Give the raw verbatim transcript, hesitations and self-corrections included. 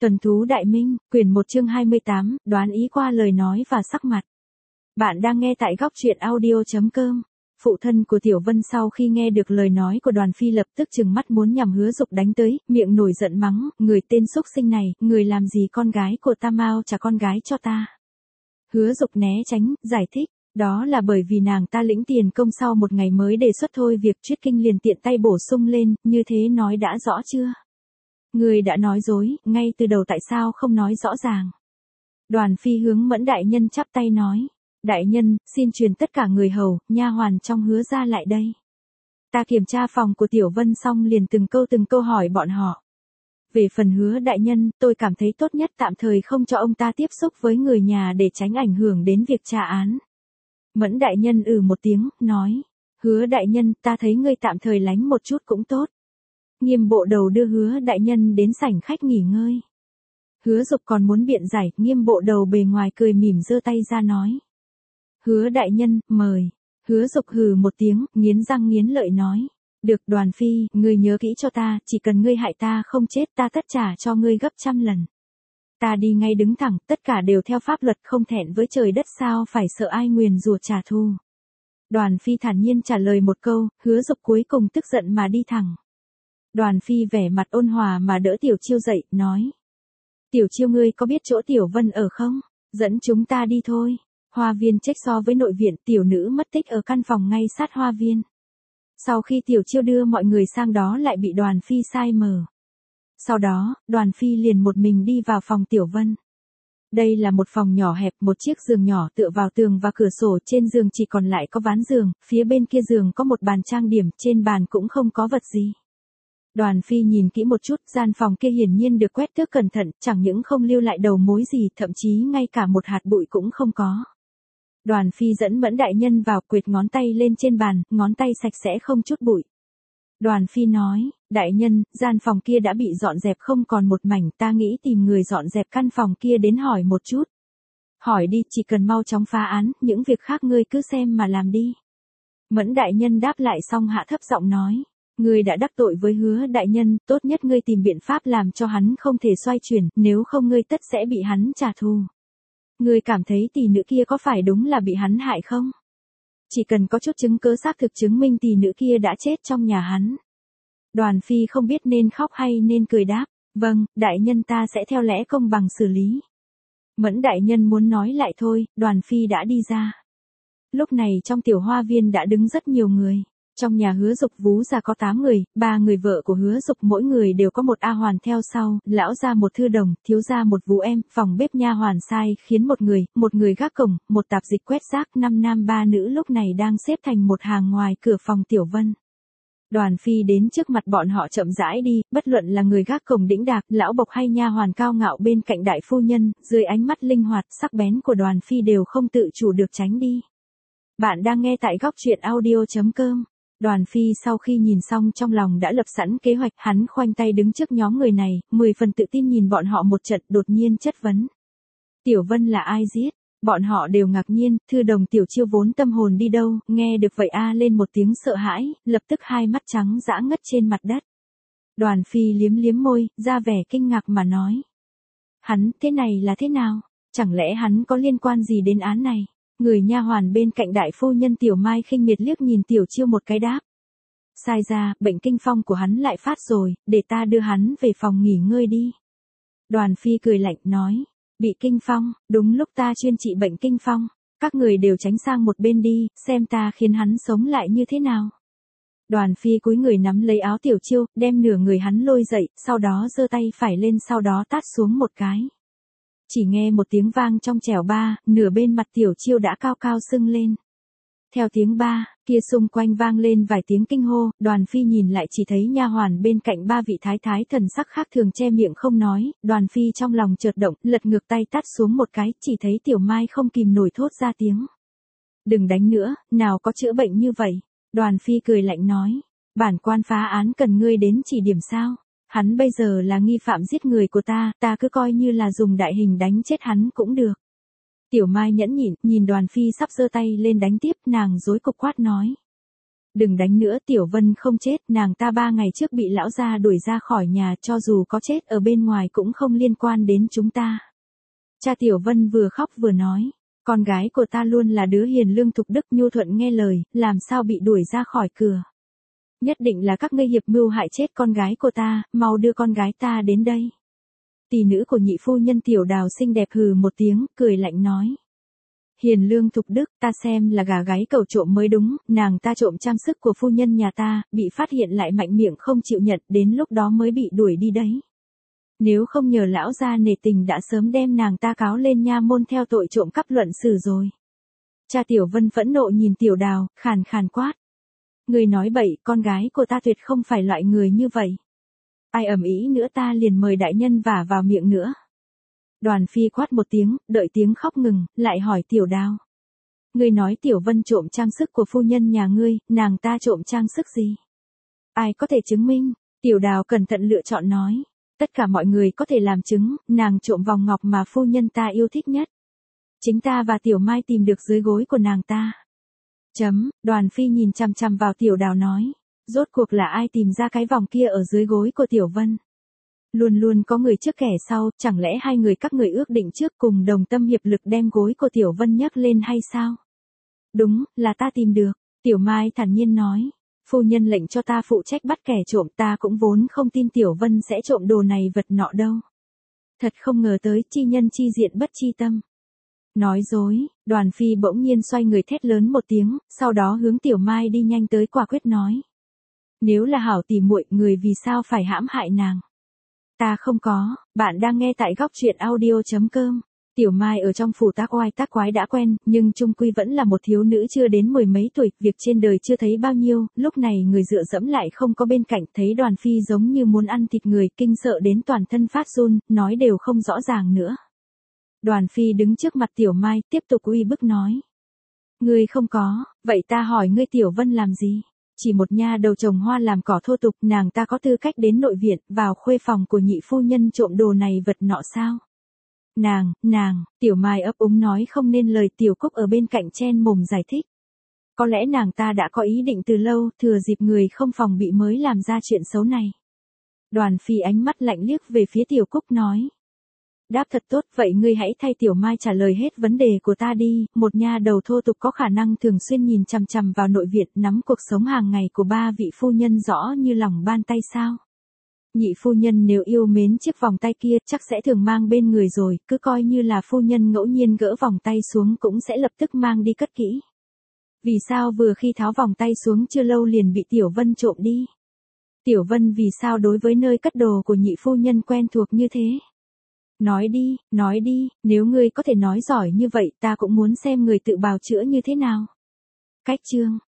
Tuần thú Đại Minh, quyển một chương hai mươi tám, đoán ý qua lời nói và sắc mặt. Bạn đang nghe tại góc truyện audio.com. Phụ thân của Tiểu Vân sau khi nghe được lời nói của Đoàn Phi lập tức trừng mắt muốn nhằm Hứa Dục đánh tới, miệng nổi giận mắng, người tên xúc sinh này, người làm gì con gái của ta mau trả con gái cho ta. Hứa Dục né tránh, giải thích, đó là bởi vì nàng ta lĩnh tiền công sau một ngày mới đề xuất thôi, việc Chuyết Kinh liền tiện tay bổ sung lên, như thế nói đã rõ chưa? Người đã nói dối, ngay từ đầu tại sao không nói rõ ràng. Đoàn Phi hướng Mẫn đại nhân chắp tay nói, đại nhân, xin truyền tất cả người hầu, nha hoàn trong Hứa gia lại đây. Ta kiểm tra phòng của Tiểu Vân xong liền từng câu từng câu hỏi bọn họ. Về phần Hứa đại nhân, tôi cảm thấy tốt nhất tạm thời không cho ông ta tiếp xúc với người nhà để tránh ảnh hưởng đến việc tra án. Mẫn đại nhân ừ một tiếng, nói, Hứa đại nhân, ta thấy ngươi tạm thời lánh một chút cũng tốt. Nghiêm bộ đầu đưa Hứa đại nhân đến sảnh khách nghỉ ngơi. Hứa Dục còn muốn biện giải, Nghiêm bộ đầu bề ngoài cười mỉm giơ tay ra nói. Hứa đại nhân, mời. Hứa Dục hừ một tiếng, nghiến răng nghiến lợi nói. Được Đoàn Phi, ngươi nhớ kỹ cho ta, chỉ cần ngươi hại ta không chết ta tất trả cho ngươi gấp trăm lần. Ta đi ngay đứng thẳng, tất cả đều theo pháp luật, không thẹn với trời đất, sao phải sợ ai nguyền rủa trả thù. Đoàn Phi thản nhiên trả lời một câu, Hứa Dục cuối cùng tức giận mà đi thẳng. Đoàn Phi vẻ mặt ôn hòa mà đỡ Tiểu Chiêu dậy, nói. Tiểu Chiêu ngươi có biết chỗ Tiểu Vân ở không? Dẫn chúng ta đi thôi. Hoa viên trách so với nội viện, tiểu nữ mất tích ở căn phòng ngay sát hoa viên. Sau khi Tiểu Chiêu đưa mọi người sang đó lại bị Đoàn Phi sai mở. Sau đó, Đoàn Phi liền một mình đi vào phòng Tiểu Vân. Đây là một phòng nhỏ hẹp, một chiếc giường nhỏ tựa vào tường và cửa sổ, trên giường chỉ còn lại có ván giường, phía bên kia giường có một bàn trang điểm, trên bàn cũng không có vật gì. Đoàn Phi nhìn kỹ một chút, gian phòng kia hiển nhiên được quét tước cẩn thận, chẳng những không lưu lại đầu mối gì, thậm chí ngay cả một hạt bụi cũng không có. Đoàn Phi dẫn Mẫn đại nhân vào, quệt ngón tay lên trên bàn, ngón tay sạch sẽ không chút bụi. Đoàn Phi nói, đại nhân, gian phòng kia đã bị dọn dẹp không còn một mảnh, ta nghĩ tìm người dọn dẹp căn phòng kia đến hỏi một chút. Hỏi đi, chỉ cần mau chóng phá án, những việc khác ngươi cứ xem mà làm đi. Mẫn đại nhân đáp lại xong hạ thấp giọng nói. Ngươi đã đắc tội với Hứa đại nhân, tốt nhất ngươi tìm biện pháp làm cho hắn không thể xoay chuyển, nếu không ngươi tất sẽ bị hắn trả thù. Ngươi cảm thấy tỷ nữ kia có phải đúng là bị hắn hại không? Chỉ cần có chút chứng cứ xác thực chứng minh tỷ nữ kia đã chết trong nhà hắn. Đoàn Phi không biết nên khóc hay nên cười đáp, vâng, đại nhân ta sẽ theo lẽ công bằng xử lý. Mẫn đại nhân muốn nói lại thôi, Đoàn Phi đã đi ra. Lúc này trong tiểu hoa viên đã đứng rất nhiều người. Trong nhà Hứa Dục vú già có tám người, ba người vợ của Hứa Dục mỗi người đều có một A hoàn theo sau, lão gia một thư đồng, thiếu gia một vú em, phòng bếp nha hoàn sai khiến một người, một người gác cổng, một tạp dịch quét rác, năm nam ba nữ lúc này đang xếp thành một hàng ngoài cửa phòng Tiểu Vân. Đoàn Phi đến trước mặt bọn họ chậm rãi đi, bất luận là người gác cổng đĩnh đạc, lão bộc hay nha hoàn cao ngạo bên cạnh đại phu nhân, dưới ánh mắt linh hoạt, sắc bén của Đoàn Phi đều không tự chủ được tránh đi. Bạn đang nghe tại góc truyện audio.com. Đoàn Phi sau khi nhìn xong trong lòng đã lập sẵn kế hoạch, hắn khoanh tay đứng trước nhóm người này, mười phần tự tin nhìn bọn họ một trận, đột nhiên chất vấn. Tiểu Vân là ai giết? Bọn họ đều ngạc nhiên, thư đồng Tiểu Chiêu vốn tâm hồn đi đâu, nghe được vậy a lên một tiếng sợ hãi, lập tức hai mắt trắng dã ngất trên mặt đất. Đoàn Phi liếm liếm môi, ra vẻ kinh ngạc mà nói. Hắn, thế này là thế nào? Chẳng lẽ hắn có liên quan gì đến án này? Người nha hoàn bên cạnh đại phu nhân Tiểu Mai khinh miệt liếc nhìn Tiểu Chiêu một cái đáp. Sai ra, bệnh kinh phong của hắn lại phát rồi, để ta đưa hắn về phòng nghỉ ngơi đi. Đoàn Phi cười lạnh nói, bị kinh phong, đúng lúc ta chuyên trị bệnh kinh phong, các người đều tránh sang một bên đi, xem ta khiến hắn sống lại như thế nào. Đoàn Phi cúi người nắm lấy áo Tiểu Chiêu, đem nửa người hắn lôi dậy, sau đó giơ tay phải lên sau đó tát xuống một cái. Chỉ nghe một tiếng vang trong trẻo ba, nửa bên mặt Tiểu Chiêu đã cao cao sưng lên. Theo tiếng ba, kia xung quanh vang lên vài tiếng kinh hô, Đoàn Phi nhìn lại chỉ thấy nha hoàn bên cạnh ba vị thái thái thần sắc khác thường che miệng không nói, Đoàn Phi trong lòng chợt động, lật ngược tay tát xuống một cái, chỉ thấy Tiểu Mai không kìm nổi thốt ra tiếng. Đừng đánh nữa, nào có chữa bệnh như vậy. Đoàn Phi cười lạnh nói, bản quan phá án cần ngươi đến chỉ điểm sao? Hắn bây giờ là nghi phạm giết người của ta, ta cứ coi như là dùng đại hình đánh chết hắn cũng được. Tiểu Mai nhẫn nhịn, nhìn Đoàn Phi sắp giơ tay lên đánh tiếp, nàng rối cục quát nói. Đừng đánh nữa, Tiểu Vân không chết, nàng ta ba ngày trước bị lão gia đuổi ra khỏi nhà, cho dù có chết ở bên ngoài cũng không liên quan đến chúng ta. Cha Tiểu Vân vừa khóc vừa nói, con gái của ta luôn là đứa hiền lương thục đức nhu thuận nghe lời, làm sao bị đuổi ra khỏi cửa. Nhất định là các ngươi hiệp mưu hại chết con gái của ta, mau đưa con gái ta đến đây. Tỷ nữ của nhị phu nhân Tiểu Đào xinh đẹp hừ một tiếng, cười lạnh nói. Hiền lương thục đức, ta xem là gà gáy cẩu trộm mới đúng, nàng ta trộm trang sức của phu nhân nhà ta, bị phát hiện lại mạnh miệng không chịu nhận, đến lúc đó mới bị đuổi đi đấy. Nếu không nhờ lão gia nể tình đã sớm đem nàng ta cáo lên nha môn theo tội trộm cắp luận xử rồi. Cha Tiểu Vân phẫn nộ nhìn Tiểu Đào, khàn khàn quát. Người nói bậy, con gái của ta tuyệt không phải loại người như vậy. Ai ầm ĩ nữa ta liền mời đại nhân vả vào miệng nữa. Đoàn Phi quát một tiếng, đợi tiếng khóc ngừng, lại hỏi Tiểu Đào. Ngươi nói Tiểu Vân trộm trang sức của phu nhân nhà ngươi, nàng ta trộm trang sức gì? Ai có thể chứng minh? Tiểu Đào cẩn thận lựa chọn nói. Tất cả mọi người có thể làm chứng, nàng trộm vòng ngọc mà phu nhân ta yêu thích nhất. Chính ta và Tiểu Mai tìm được dưới gối của nàng ta. Chấm, Đoàn Phi nhìn chằm chằm vào Tiểu Đào nói. Rốt cuộc là ai tìm ra cái vòng kia ở dưới gối của Tiểu Vân? Luôn luôn có người trước kẻ sau, chẳng lẽ hai người các người ước định trước cùng đồng tâm hiệp lực đem gối của Tiểu Vân nhấc lên hay sao? Đúng, là ta tìm được, Tiểu Mai thản nhiên nói. Phu nhân lệnh cho ta phụ trách bắt kẻ trộm, ta cũng vốn không tin Tiểu Vân sẽ trộm đồ này vật nọ đâu. Thật không ngờ tới, chi nhân chi diện bất chi tâm. Nói dối, Đoàn Phi bỗng nhiên xoay người thét lớn một tiếng, sau đó hướng Tiểu Mai đi nhanh tới quả quyết nói. Nếu là hảo tỷ muội, người vì sao phải hãm hại nàng? Ta không có, bạn đang nghe tại góc truyện audio chấm com. Tiểu Mai ở trong phủ tác oai tác quái đã quen, nhưng chung quy vẫn là một thiếu nữ chưa đến mười mấy tuổi, việc trên đời chưa thấy bao nhiêu, lúc này người dựa dẫm lại không có bên cạnh, thấy Đoàn Phi giống như muốn ăn thịt người, kinh sợ đến toàn thân phát run, nói đều không rõ ràng nữa. Đoàn Phi đứng trước mặt Tiểu Mai, tiếp tục uy bức nói. Ngươi không có, vậy ta hỏi ngươi Tiểu Vân làm gì? Chỉ một nha đầu trồng hoa làm cỏ thô tục, nàng ta có tư cách đến nội viện, vào khuê phòng của nhị phu nhân trộm đồ này vật nọ sao? Nàng, nàng, Tiểu Mai ấp úng nói không nên lời, Tiểu Cúc ở bên cạnh chen mồm giải thích. Có lẽ nàng ta đã có ý định từ lâu, thừa dịp người không phòng bị mới làm ra chuyện xấu này. Đoàn Phi ánh mắt lạnh liếc về phía Tiểu Cúc nói. Đáp thật tốt, vậy ngươi hãy thay Tiểu Mai trả lời hết vấn đề của ta đi, một nha đầu thô tục có khả năng thường xuyên nhìn chằm chằm vào nội viện, nắm cuộc sống hàng ngày của ba vị phu nhân rõ như lòng bàn tay sao? Nhị phu nhân nếu yêu mến chiếc vòng tay kia chắc sẽ thường mang bên người rồi, cứ coi như là phu nhân ngẫu nhiên gỡ vòng tay xuống cũng sẽ lập tức mang đi cất kỹ. Vì sao vừa khi tháo vòng tay xuống chưa lâu liền bị Tiểu Vân trộm đi? Tiểu Vân vì sao đối với nơi cất đồ của nhị phu nhân quen thuộc như thế? Nói đi, nói đi, nếu ngươi có thể nói giỏi như vậy ta cũng muốn xem người tự bào chữa như thế nào. Cách chương